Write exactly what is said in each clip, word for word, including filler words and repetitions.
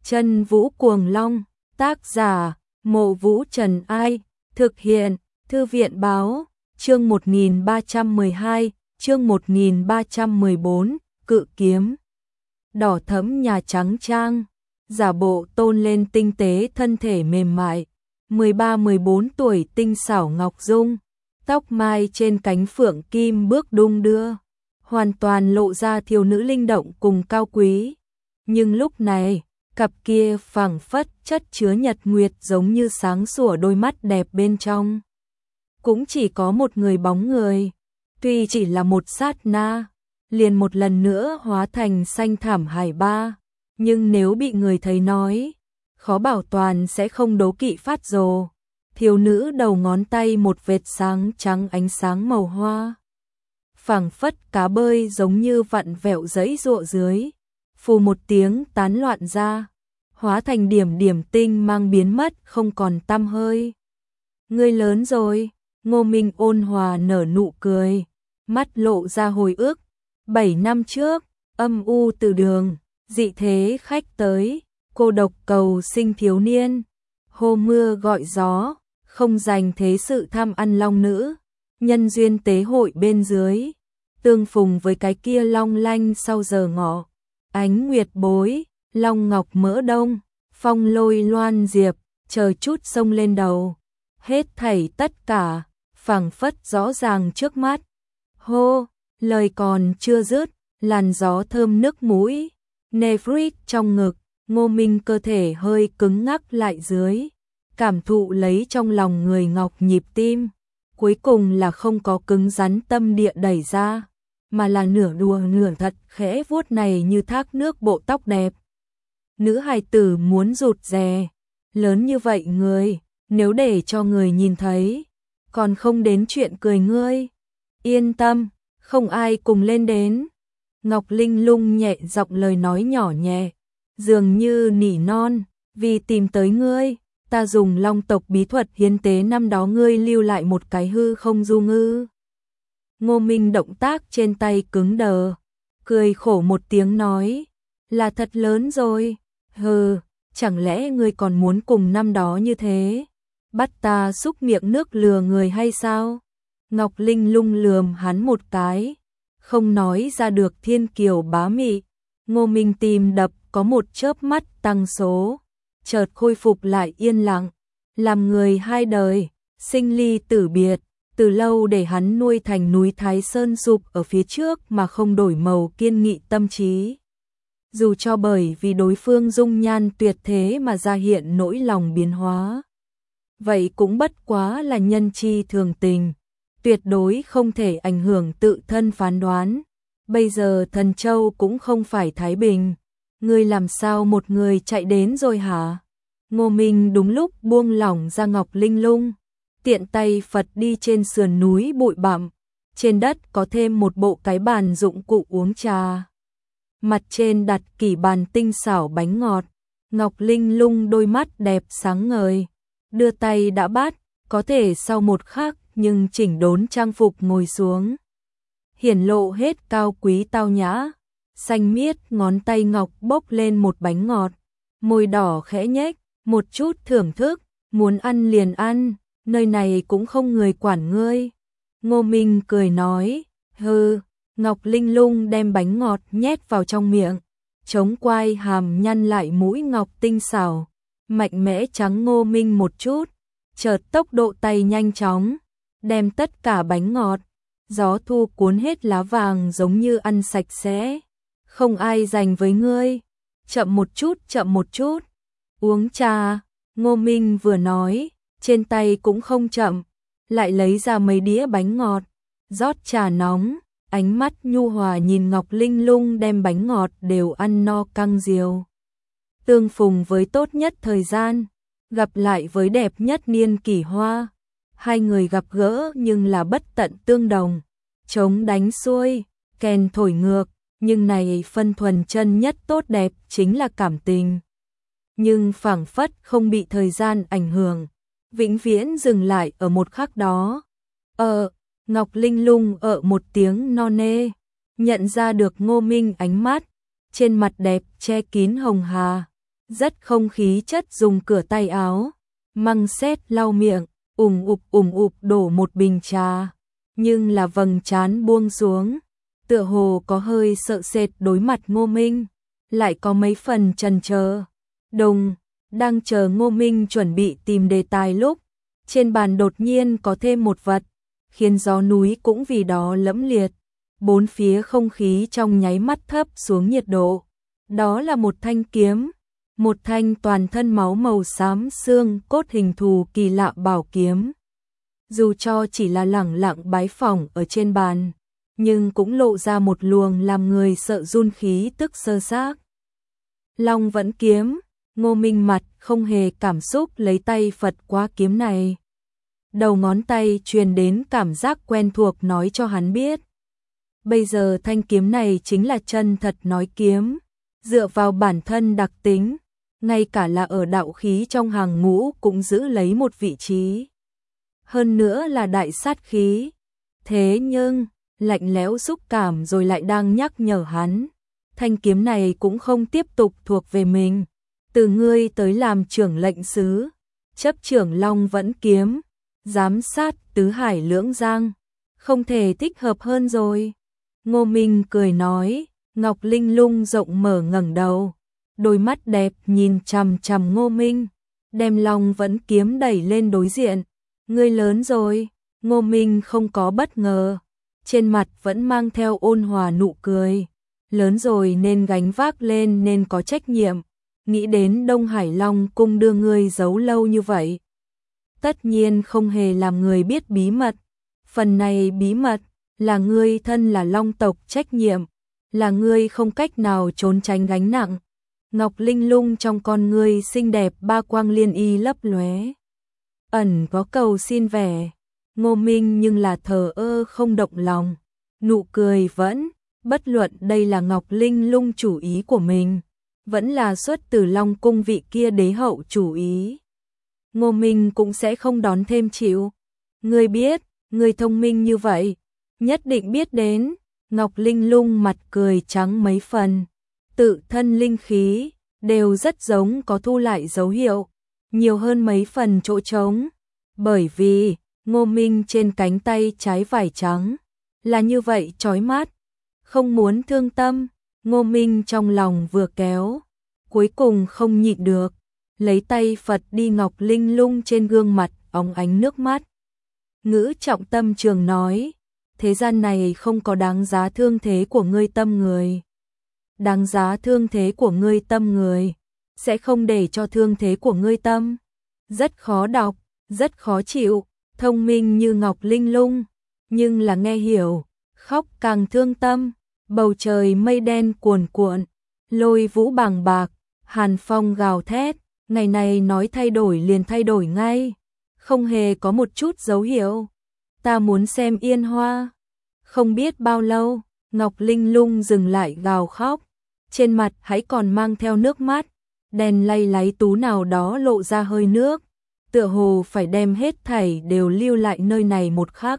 Chân Vũ Cuồng Long, tác giả, Mộ Vũ Trần Ai, thực hiện, Thư viện Báo, chương một nghìn ba trăm mười hai, chương một nghìn ba trăm mười bốn, Cự Kiếm. Đỏ thẫm nhà trắng trang, giả bộ tôn lên tinh tế thân thể mềm mại, mười ba mười bốn tuổi tinh xảo ngọc dung, tóc mai trên cánh phượng kim bước đung đưa, hoàn toàn lộ ra thiếu nữ linh động cùng cao quý. Nhưng lúc này, cặp kia phảng phất chất chứa nhật nguyệt giống như sáng sủa đôi mắt đẹp bên trong. Cũng chỉ có một người bóng người, tuy chỉ là một sát na, liền một lần nữa hóa thành xanh thảm hải ba, nhưng nếu bị người thấy nói, khó bảo toàn sẽ không đố kỵ phát rồ. Thiếu nữ đầu ngón tay một vệt sáng trắng ánh sáng màu hoa, phảng phất cá bơi giống như vặn vẹo giãy giụa dưới, phù một tiếng tán loạn ra, hóa thành điểm điểm tinh mang biến mất không còn tăm hơi. Ngươi lớn rồi, Ngô Minh ôn hòa nở nụ cười, mắt lộ ra hồi ức. Bảy năm trước, âm u từ đường, dị thế khách tới, cô độc cầu sinh thiếu niên, hô mưa gọi gió, không dành thế sự tham ăn long nữ, nhân duyên tế hội bên dưới, tương phùng với cái kia long lanh sau giờ ngọ, ánh nguyệt bối, long ngọc mỡ đông, phong lôi loan diệp, chờ chút sông lên đầu, hết thảy tất cả, phảng phất rõ ràng trước mắt. Hô, lời còn chưa dứt, làn gió thơm nước mũi, Nefrit trong ngực, Ngô Minh cơ thể hơi cứng ngắc lại dưới, cảm thụ lấy trong lòng người ngọc nhịp tim, cuối cùng là không có cứng rắn tâm địa đẩy ra, mà là nửa đùa nửa thật khẽ vuốt này như thác nước bộ tóc đẹp. Nữ hài tử muốn rụt rè, lớn như vậy người, nếu để cho người nhìn thấy, còn không đến chuyện cười ngươi. Yên tâm, không ai cùng lên đến. Ngọc Linh Lung nhẹ giọng lời nói nhỏ nhẹ, dường như nỉ non, vì tìm tới ngươi, ta dùng long tộc bí thuật hiến tế năm đó ngươi lưu lại một cái hư không du ngư. Ngô Minh động tác trên tay cứng đờ, cười khổ một tiếng nói, là thật lớn rồi, hừ, chẳng lẽ ngươi còn muốn cùng năm đó như thế, bắt ta xúc miệng nước lừa người hay sao? Ngọc Linh Lung lườm hắn một cái, không nói ra được thiên kiều bá mị. Ngô Minh tìm đập có một chớp mắt tăng số, chợt khôi phục lại yên lặng, làm người hai đời, sinh ly tử biệt, từ lâu để hắn nuôi thành núi Thái Sơn sụp ở phía trước mà không đổi màu kiên nghị tâm trí. Dù cho bởi vì đối phương dung nhan tuyệt thế mà ra hiện nỗi lòng biến hóa, vậy cũng bất quá là nhân chi thường tình, tuyệt đối không thể ảnh hưởng tự thân phán đoán. Bây giờ Thần Châu cũng không phải Thái Bình, ngươi làm sao một người chạy đến rồi hả? Ngô Minh đúng lúc buông lỏng ra Ngọc Linh Lung, tiện tay phật đi trên sườn núi bụi bặm, trên đất có thêm một bộ cái bàn dụng cụ uống trà. Mặt trên đặt kỷ bàn tinh xảo bánh ngọt, Ngọc Linh Lung đôi mắt đẹp sáng ngời, đưa tay đã bắt, có thể sau một khắc nhưng chỉnh đốn trang phục ngồi xuống, hiển lộ hết cao quý tao nhã, xanh miết ngón tay ngọc bốc lên một bánh ngọt, môi đỏ khẽ nhếch, một chút thưởng thức, muốn ăn liền ăn, nơi này cũng không người quản ngươi. Ngô Minh cười nói, hừ. Ngọc Linh Lung đem bánh ngọt nhét vào trong miệng, chống quai hàm nhăn lại mũi ngọc tinh xảo, mạnh mẽ trắng Ngô Minh một chút, chợt tốc độ tay nhanh chóng, đem tất cả bánh ngọt, gió thu cuốn hết lá vàng giống như ăn sạch sẽ, không ai dành với ngươi, chậm một chút chậm một chút, uống trà. Ngô Minh vừa nói, trên tay cũng không chậm, lại lấy ra mấy đĩa bánh ngọt, rót trà nóng. Ánh mắt nhu hòa nhìn Ngọc Linh Lung đem bánh ngọt đều ăn no căng diều. Tương phùng với tốt nhất thời gian, gặp lại với đẹp nhất niên kỷ hoa. Hai người gặp gỡ nhưng là bất tận tương đồng, trống đánh xuôi, kèn thổi ngược, nhưng này phân thuần chân nhất tốt đẹp chính là cảm tình. Nhưng phảng phất không bị thời gian ảnh hưởng, vĩnh viễn dừng lại ở một khắc đó. Ờ, Ngọc Linh Lung ở một tiếng no nê, nhận ra được Ngô Minh ánh mắt, trên mặt đẹp che kín hồng hà, rất không khí chất dùng cửa tay áo, măng sét lau miệng, ủng ụp ủng ụp đổ một bình trà, nhưng là vầng trán buông xuống, tựa hồ có hơi sợ sệt đối mặt Ngô Minh, lại có mấy phần chần chờ. Đồng, đang chờ Ngô Minh chuẩn bị tìm đề tài lúc, trên bàn đột nhiên có thêm một vật, khiến gió núi cũng vì đó lẫm liệt, bốn phía không khí trong nháy mắt thấp xuống nhiệt độ. Đó là một thanh kiếm, một thanh toàn thân máu màu xám xương cốt hình thù kỳ lạ bảo kiếm. Dù cho chỉ là lẳng lặng bái phỏng ở trên bàn, nhưng cũng lộ ra một luồng làm người sợ run khí tức sơ xác. Long Vẫn Kiếm, Ngô Minh mặt không hề cảm xúc lấy tay phật qua kiếm này. Đầu ngón tay truyền đến cảm giác quen thuộc nói cho hắn biết. Bây giờ thanh kiếm này chính là chân thật nói kiếm, dựa vào bản thân đặc tính, ngay cả là ở đạo khí trong hàng ngũ cũng giữ lấy một vị trí. Hơn nữa là đại sát khí. Thế nhưng, lạnh lẽo xúc cảm rồi lại đang nhắc nhở hắn. Thanh kiếm này cũng không tiếp tục thuộc về mình. Từ ngươi tới làm trưởng lệnh sứ, chấp trưởng Long Vẫn Kiếm, giám sát tứ hải lưỡng giang. Không thể thích hợp hơn rồi. Ngô Minh cười nói, Ngọc Linh lung rộng mở ngẩng đầu. Đôi mắt đẹp nhìn chằm chằm Ngô Minh, đem Long Vẫn Kiếm đẩy lên đối diện. Ngươi lớn rồi. Ngô Minh không có bất ngờ, trên mặt vẫn mang theo ôn hòa nụ cười. Lớn rồi nên gánh vác lên, nên có trách nhiệm. Nghĩ đến Đông Hải Long cung đưa ngươi giấu lâu như vậy, tất nhiên không hề làm người biết bí mật. Phần này bí mật là ngươi thân là Long tộc trách nhiệm, là ngươi không cách nào trốn tránh gánh nặng. Ngọc Linh lung trong con ngươi xinh đẹp ba quang liên y lấp lóe, ẩn có cầu xin vẻ. Ngô Minh nhưng là thờ ơ không động lòng, nụ cười vẫn, bất luận đây là Ngọc Linh lung chủ ý của mình, vẫn là xuất từ Long cung vị kia đế hậu chủ ý, Ngô Minh cũng sẽ không đón thêm chịu. Ngươi biết, ngươi thông minh như vậy, nhất định biết đến. Ngọc Linh lung mặt cười trắng mấy phần, tự thân linh khí đều rất giống có thu lại dấu hiệu, nhiều hơn mấy phần chỗ trống. Bởi vì Ngô Minh trên cánh tay trái vải trắng là như vậy chói mắt, không muốn thương tâm. Ngô Minh trong lòng vừa kéo, cuối cùng không nhịn được, lấy tay phật đi Ngọc Linh lung trên gương mặt óng ánh nước mắt. Ngữ trọng tâm trường nói, thế gian này không có đáng giá thương thế của ngươi tâm người. Đáng giá thương thế của ngươi tâm người, sẽ không để cho thương thế của ngươi tâm. Rất khó đọc, rất khó chịu, thông minh như Ngọc Linh lung, nhưng là nghe hiểu, khóc càng thương tâm. Bầu trời mây đen cuồn cuộn, lôi vũ bàng bạc, hàn phong gào thét, ngày này nói thay đổi liền thay đổi ngay, không hề có một chút dấu hiệu. Ta muốn xem yên hoa. Không biết bao lâu, Ngọc Linh lung dừng lại gào khóc, trên mặt hãy còn mang theo nước mắt, đèn lay láy tú nào đó lộ ra hơi nước, tựa hồ phải đem hết thảy đều lưu lại nơi này một khắc.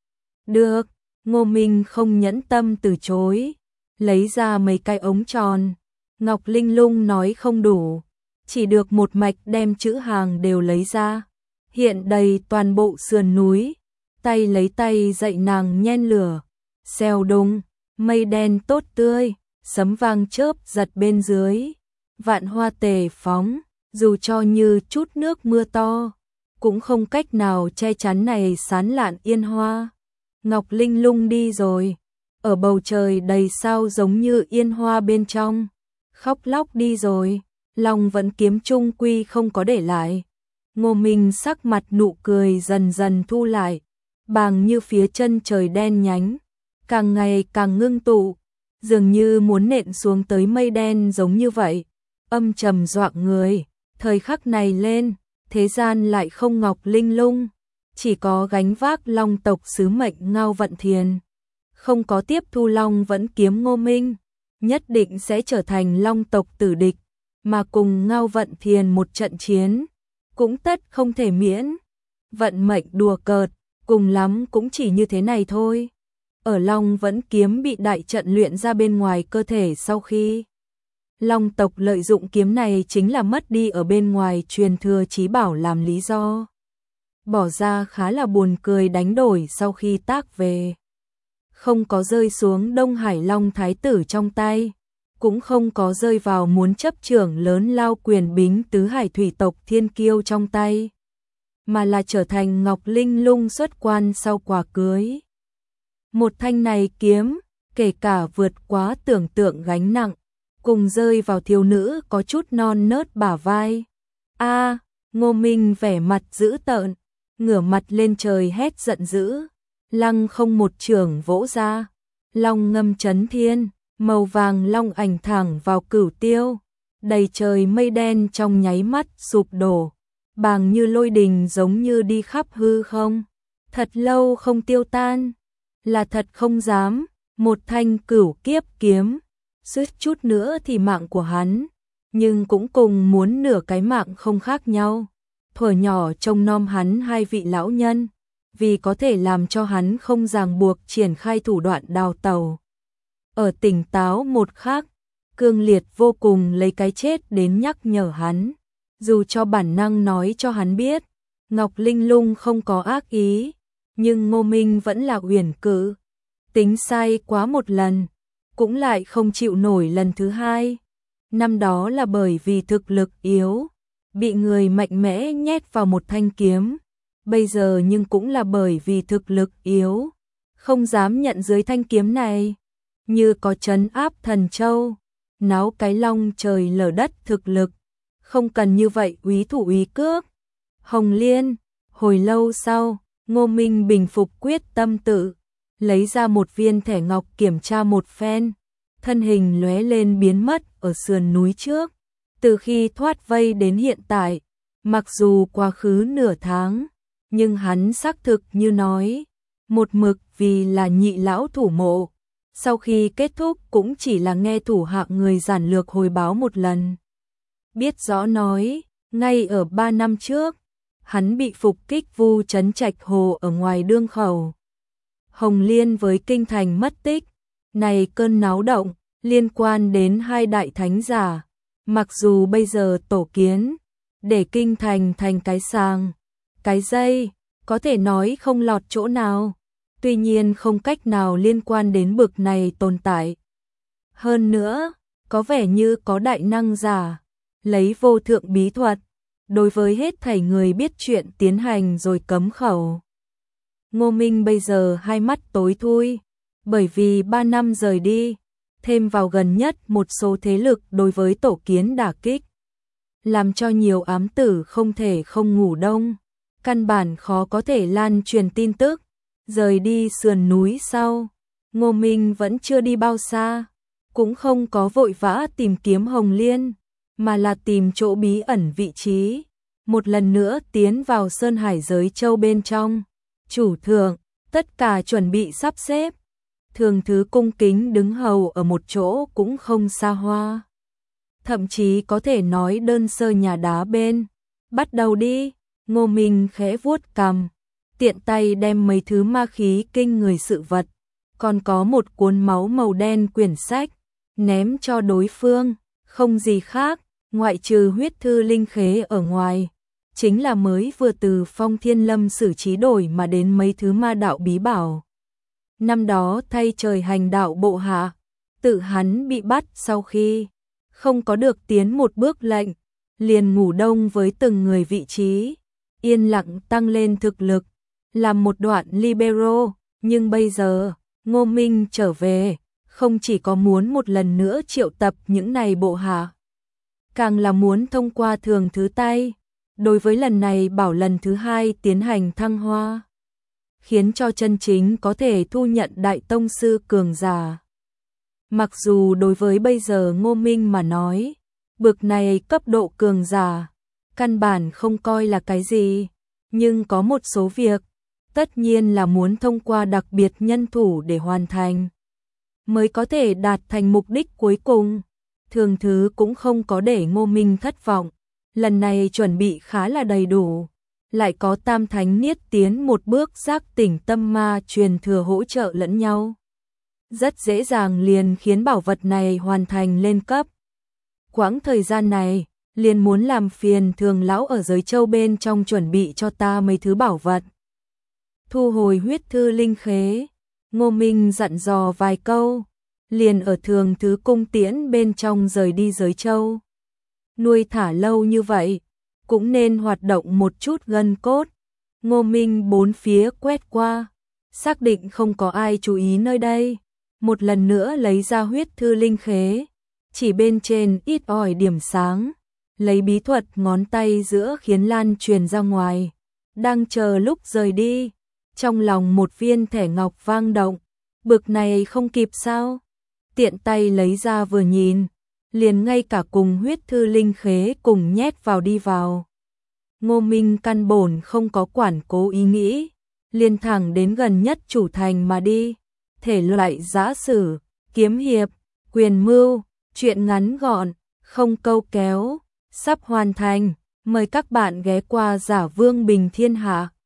Được. Ngô Minh không nhẫn tâm từ chối, lấy ra mấy cái ống tròn. Ngọc Linh lung nói không đủ, chỉ được một mạch đem chữ hàng đều lấy ra, hiện đầy toàn bộ sườn núi. Tay lấy tay dạy nàng nhen lửa, xèo đùng, mây đen tốt tươi, sấm vang chớp giật bên dưới, vạn hoa tề phóng, dù cho như chút nước mưa to, cũng không cách nào che chắn này sán lạn yên hoa. Ngọc Linh lung đi rồi, ở bầu trời đầy sao giống như yên hoa bên trong, khóc lóc đi rồi, Long Vẫn Kiếm chung quy không có để lại. Ngô Minh sắc mặt nụ cười dần dần thu lại, bàng như phía chân trời đen nhánh, càng ngày càng ngưng tụ, dường như muốn nện xuống tới mây đen giống như vậy, âm trầm doạng người. Thời khắc này lên, thế gian lại không Ngọc Linh lung, chỉ có gánh vác Long tộc sứ mệnh Ngao Vận Thiền, không có tiếp thu Long Vẫn Kiếm Ngô Minh, nhất định sẽ trở thành Long tộc tử địch, mà cùng Ngao Vận Thiền một trận chiến, cũng tất không thể miễn. Vận mệnh đùa cợt, cùng lắm cũng chỉ như thế này thôi. Ở Long Vẫn Kiếm bị đại trận luyện ra bên ngoài cơ thể sau khi Long tộc lợi dụng kiếm này chính là mất đi ở bên ngoài truyền thừa chí bảo làm lý do. Bỏ ra khá là buồn cười đánh đổi sau khi tác về. Không có rơi xuống Đông Hải Long Thái tử trong tay, cũng không có rơi vào muốn chấp trưởng lớn lao quyền bính tứ hải thủy tộc thiên kiêu trong tay, mà là trở thành Ngọc Linh Lung xuất quan sau quả cưới. Một thanh này kiếm, kể cả vượt quá tưởng tượng gánh nặng, cùng rơi vào thiếu nữ có chút non nớt bả vai. A, Ngô Minh vẻ mặt dữ tợn, ngửa mặt lên trời hét giận dữ, lăng không một chưởng vỗ ra, long ngâm chấn thiên, màu vàng long ảnh thẳng vào cửu tiêu, đầy trời mây đen trong nháy mắt sụp đổ, bàng như lôi đình giống như đi khắp hư không, thật lâu không tiêu tan, là thật không dám, một thanh cửu kiếp kiếm, suýt chút nữa thì mạng của hắn, nhưng cũng cùng muốn nửa cái mạng không khác nhau. Thuở nhỏ trông nom hắn hai vị lão nhân, vì có thể làm cho hắn không ràng buộc triển khai thủ đoạn đào tẩu. Ở tỉnh táo một khắc, cương liệt vô cùng lấy cái chết đến nhắc nhở hắn, dù cho bản năng nói cho hắn biết, Ngọc Linh Lung không có ác ý, nhưng Ngô Minh vẫn là uyển cự, tính sai quá một lần, cũng lại không chịu nổi lần thứ hai. Năm đó là bởi vì thực lực yếu, bị người mạnh mẽ nhét vào một thanh kiếm, bây giờ nhưng cũng là bởi vì thực lực yếu, không dám nhận dưới thanh kiếm này, như có trấn áp thần châu, náo cái long trời lở đất thực lực, không cần như vậy úy thủ úy cước. Hồng Liên, hồi lâu sau, Ngô Minh bình phục quyết tâm tự, lấy ra một viên thẻ ngọc kiểm tra một phen, thân hình lóe lên biến mất ở sườn núi trước. Từ khi thoát vây đến hiện tại, mặc dù quá khứ nửa tháng, nhưng hắn xác thực như nói, một mực vì là nhị lão thủ mộ, sau khi kết thúc cũng chỉ là nghe thủ hạ người giản lược hồi báo một lần. Biết rõ nói, ngay ở ba năm trước, hắn bị phục kích Vu Trấn Trạch Hồ ở ngoài đương khẩu. Hồng Liên với kinh thành mất tích, này cơn náo động, liên quan đến hai đại thánh giả. Mặc dù bây giờ tổ kiến, để kinh thành thành cái sàng, cái dây, có thể nói không lọt chỗ nào, tuy nhiên không cách nào liên quan đến bực này tồn tại. Hơn nữa, có vẻ như có đại năng giả, lấy vô thượng bí thuật, đối với hết thảy người biết chuyện tiến hành rồi cấm khẩu. Ngô Minh bây giờ hai mắt tối thui, bởi vì ba năm rời đi, thêm vào gần nhất một số thế lực đối với tổ kiến đả kích, làm cho nhiều ám tử không thể không ngủ đông, căn bản khó có thể lan truyền tin tức. Rời đi sườn núi sau, Ngô Minh vẫn chưa đi bao xa, cũng không có vội vã tìm kiếm Hồng Liên, mà là tìm chỗ bí ẩn vị trí, một lần nữa tiến vào Sơn Hải giới châu bên trong. Chủ thượng, tất cả chuẩn bị sắp xếp. Thường thứ cung kính đứng hầu ở một chỗ cũng không xa hoa, thậm chí có thể nói đơn sơ nhà đá bên. Bắt đầu đi. Ngô Minh khẽ vuốt cằm, tiện tay đem mấy thứ ma khí kinh người sự vật, còn có một cuốn máu màu đen quyển sách, ném cho đối phương. Không gì khác, ngoại trừ huyết thư linh khế ở ngoài, chính là mới vừa từ Phong Thiên Lâm xử trí đổi mà đến mấy thứ ma đạo bí bảo. Năm đó thay trời hành đạo bộ hạ, tự hắn bị bắt sau khi không có được tiến một bước lệnh, liền ngủ đông với từng người vị trí, yên lặng tăng lên thực lực, làm một đoạn libero. Nhưng bây giờ, Ngô Minh trở về, không chỉ có muốn một lần nữa triệu tập những này bộ hạ, càng là muốn thông qua thường thứ tay, đối với lần này bảo lần thứ hai tiến hành thăng hoa, khiến cho chân chính có thể thu nhận đại tông sư cường giả. Mặc dù đối với bây giờ Ngô Minh mà nói, bực này cấp độ cường giả, căn bản không coi là cái gì, nhưng có một số việc, tất nhiên là muốn thông qua đặc biệt nhân thủ để hoàn thành, mới có thể đạt thành mục đích cuối cùng. Thường thứ cũng không có để Ngô Minh thất vọng, lần này chuẩn bị khá là đầy đủ, lại có tam thánh niết tiến một bước giác tỉnh tâm ma truyền thừa hỗ trợ lẫn nhau, rất dễ dàng liền khiến bảo vật này hoàn thành lên cấp. Quãng thời gian này, liền muốn làm phiền Thường lão ở giới châu bên trong chuẩn bị cho ta mấy thứ bảo vật. Thu hồi huyết thư linh khế, Ngô Minh dặn dò vài câu, liền ở Thường thứ cung tiễn bên trong rời đi giới châu. Nuôi thả lâu như vậy, cũng nên hoạt động một chút gân cốt. Ngô Minh bốn phía quét qua, xác định không có ai chú ý nơi đây, một lần nữa lấy ra huyết thư linh khế, chỉ bên trên ít ỏi điểm sáng, lấy bí thuật ngón tay giữa khiến lan truyền ra ngoài. Đang chờ lúc rời đi, trong lòng một viên thẻ ngọc vang động, bực này không kịp sao? Tiện tay lấy ra vừa nhìn, liền ngay cả cùng huyết thư linh khế cùng nhét vào đi vào. Ngô Minh căn bổn không có quản cố ý nghĩ, liền thẳng đến gần nhất chủ thành mà đi. Thể loại giã sử, kiếm hiệp, quyền mưu, truyện ngắn gọn, không câu kéo, sắp hoàn thành. Mời các bạn ghé qua Giả Vương Bình Thiên Hạ.